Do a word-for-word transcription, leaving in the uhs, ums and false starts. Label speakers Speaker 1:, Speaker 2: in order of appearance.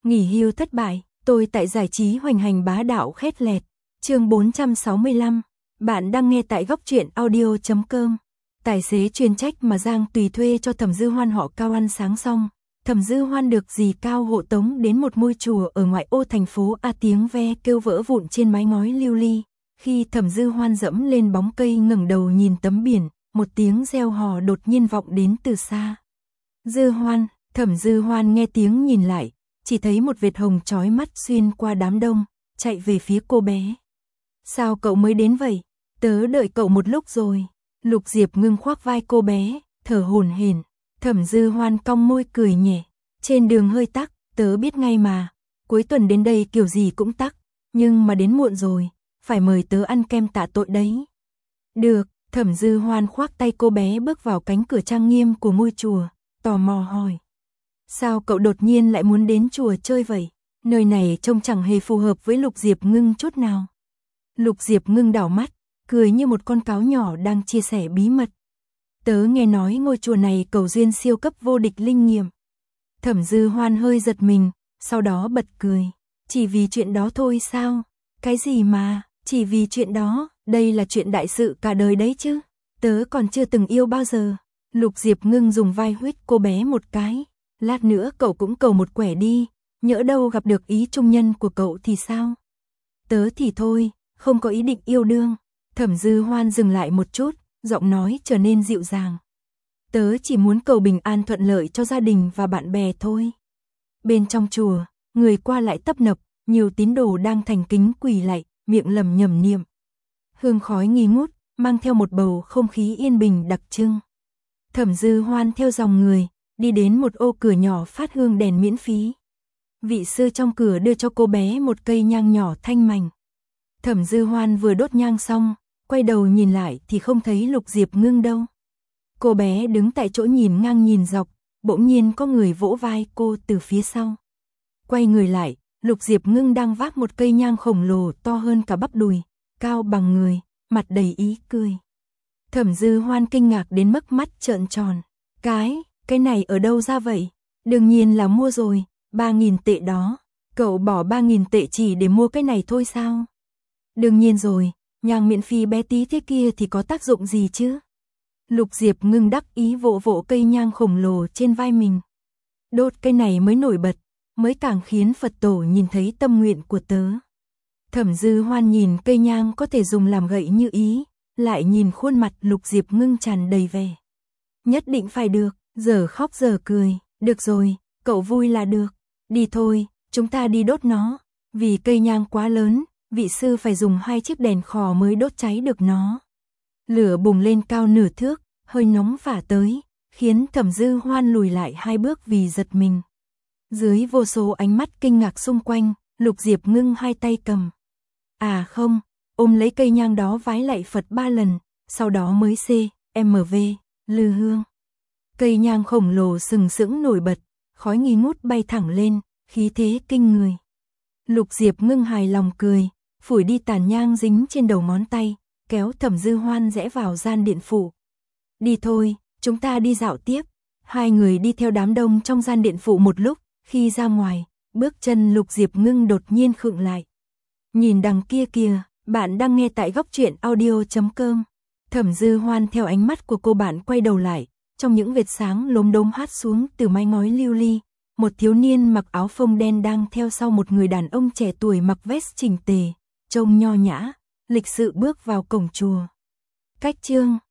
Speaker 1: Nghỉ hưu thất bại, tôi tại giải trí hoành hành bá đạo khét lẹt. Chương bốn trăm sáu mươi lăm. Bạn đang nghe tại góc truyện audio chấm com. Tài xế chuyên trách mà Giang Tùy thuê cho Thẩm Dư Hoan họ Cao ăn sáng xong, Thẩm Dư Hoan được dì Cao hộ tống đến một ngôi chùa ở ngoại ô thành phố A. Tiếng ve kêu vỡ vụn trên mái ngói lưu ly. Khi Thẩm Dư Hoan dẫm lên bóng cây ngẩng đầu nhìn tấm biển, một tiếng reo hò đột nhiên vọng đến từ xa. Dư Hoan, Thẩm Dư Hoan nghe tiếng nhìn lại, chỉ thấy một vệt hồng chói mắt xuyên qua đám đông, chạy về phía cô bé. Sao cậu mới đến vậy? Tớ đợi cậu một lúc rồi. Lục Diệp Ngưng khoác vai cô bé, thở hổn hển. Thẩm Dư Hoan cong môi cười nhẹ. Trên đường hơi tắc, tớ biết ngay mà. Cuối tuần đến đây kiểu gì cũng tắc, nhưng mà đến muộn rồi, phải mời tớ ăn kem tạ tội đấy. Được, Thẩm Dư Hoan khoác tay cô bé bước vào cánh cửa trang nghiêm của ngôi chùa, tò mò hỏi. Sao cậu đột nhiên lại muốn đến chùa chơi vậy? Nơi này trông chẳng hề phù hợp với Lục Diệp Ngưng chút nào. Lục Diệp Ngưng đảo mắt, cười như một con cáo nhỏ đang chia sẻ bí mật. Tớ nghe nói ngôi chùa này cầu duyên siêu cấp vô địch linh nghiệm. Thẩm Dư Hoan hơi giật mình, sau đó bật cười. Chỉ vì chuyện đó thôi sao? Cái gì mà, chỉ vì chuyện đó, đây là chuyện đại sự cả đời đấy chứ. Tớ còn chưa từng yêu bao giờ. Lục Diệp Ngưng dùng vai huýt cô bé một cái. Lát nữa cậu cũng cầu một quẻ đi, nhỡ đâu gặp được ý trung nhân của cậu thì sao? Tớ thì thôi, không có ý định yêu đương. Thẩm Dư Hoan dừng lại một chút, giọng nói trở nên dịu dàng. Tớ chỉ muốn cầu bình an thuận lợi cho gia đình và bạn bè thôi. Bên trong chùa, người qua lại tấp nập, nhiều tín đồ đang thành kính quỳ lạy, miệng lẩm nhẩm niệm. Hương khói nghi ngút, mang theo một bầu không khí yên bình đặc trưng. Thẩm Dư Hoan theo dòng người, đi đến một ô cửa nhỏ phát hương đèn miễn phí. Vị sư trong cửa đưa cho cô bé một cây nhang nhỏ thanh mảnh. Thẩm Dư Hoan vừa đốt nhang xong, quay đầu nhìn lại thì không thấy Lục Diệp Ngưng đâu. Cô bé đứng tại chỗ nhìn ngang nhìn dọc, bỗng nhiên có người vỗ vai cô từ phía sau. Quay người lại, Lục Diệp Ngưng đang vác một cây nhang khổng lồ to hơn cả bắp đùi, cao bằng người, mặt đầy ý cười. Thẩm Dư Hoan kinh ngạc đến mức mắt trợn tròn. Cái, cái này ở đâu ra vậy? Đương nhiên là mua rồi, ba nghìn tệ đó. Cậu bỏ ba nghìn tệ chỉ để mua cái này thôi sao? Đương nhiên rồi, nhang miễn phí bé tí thế kia thì có tác dụng gì chứ? Lục Diệp Ngưng đắc ý vỗ vỗ cây nhang khổng lồ trên vai mình. Đốt cây này mới nổi bật, mới càng khiến Phật tổ nhìn thấy tâm nguyện của tớ. Thẩm Dư Hoan nhìn cây nhang có thể dùng làm gậy như ý, lại nhìn khuôn mặt Lục Diệp Ngưng tràn đầy vẻ. Nhất định phải được, giờ khóc giờ cười, được rồi, cậu vui là được. Đi thôi, chúng ta đi đốt nó, vì cây nhang quá lớn, vị sư phải dùng hai chiếc đèn khò mới đốt cháy được nó. Lửa bùng lên cao nửa thước, hơi nóng phả tới, khiến Thẩm Dư Hoan lùi lại hai bước vì giật mình. Dưới vô số ánh mắt kinh ngạc xung quanh, Lục Diệp Ngưng hai tay cầm. À không, ôm lấy cây nhang đó vái lạy Phật ba lần, sau đó mới C, M V, lư hương. Cây nhang khổng lồ sừng sững nổi bật, khói nghi ngút bay thẳng lên, khí thế kinh người. Lục Diệp Ngưng hài lòng cười, phủi đi tàn nhang dính trên đầu ngón tay, kéo Thẩm Dư Hoan rẽ vào gian điện phụ. Đi thôi, chúng ta đi dạo tiếp. Hai người đi theo đám đông trong gian điện phụ một lúc, khi ra ngoài, bước chân Lục Diệp Ngưng đột nhiên khựng lại. Nhìn đằng kia kìa, bạn đang nghe tại góc truyện audio chấm com. Thẩm Dư Hoan theo ánh mắt của cô bạn quay đầu lại, trong những vệt sáng lốm đốm hát xuống từ mái ngói lưu ly, một thiếu niên mặc áo phông đen đang theo sau một người đàn ông trẻ tuổi mặc vest chỉnh tề, trông nho nhã, lịch sự bước vào cổng chùa. Cách chương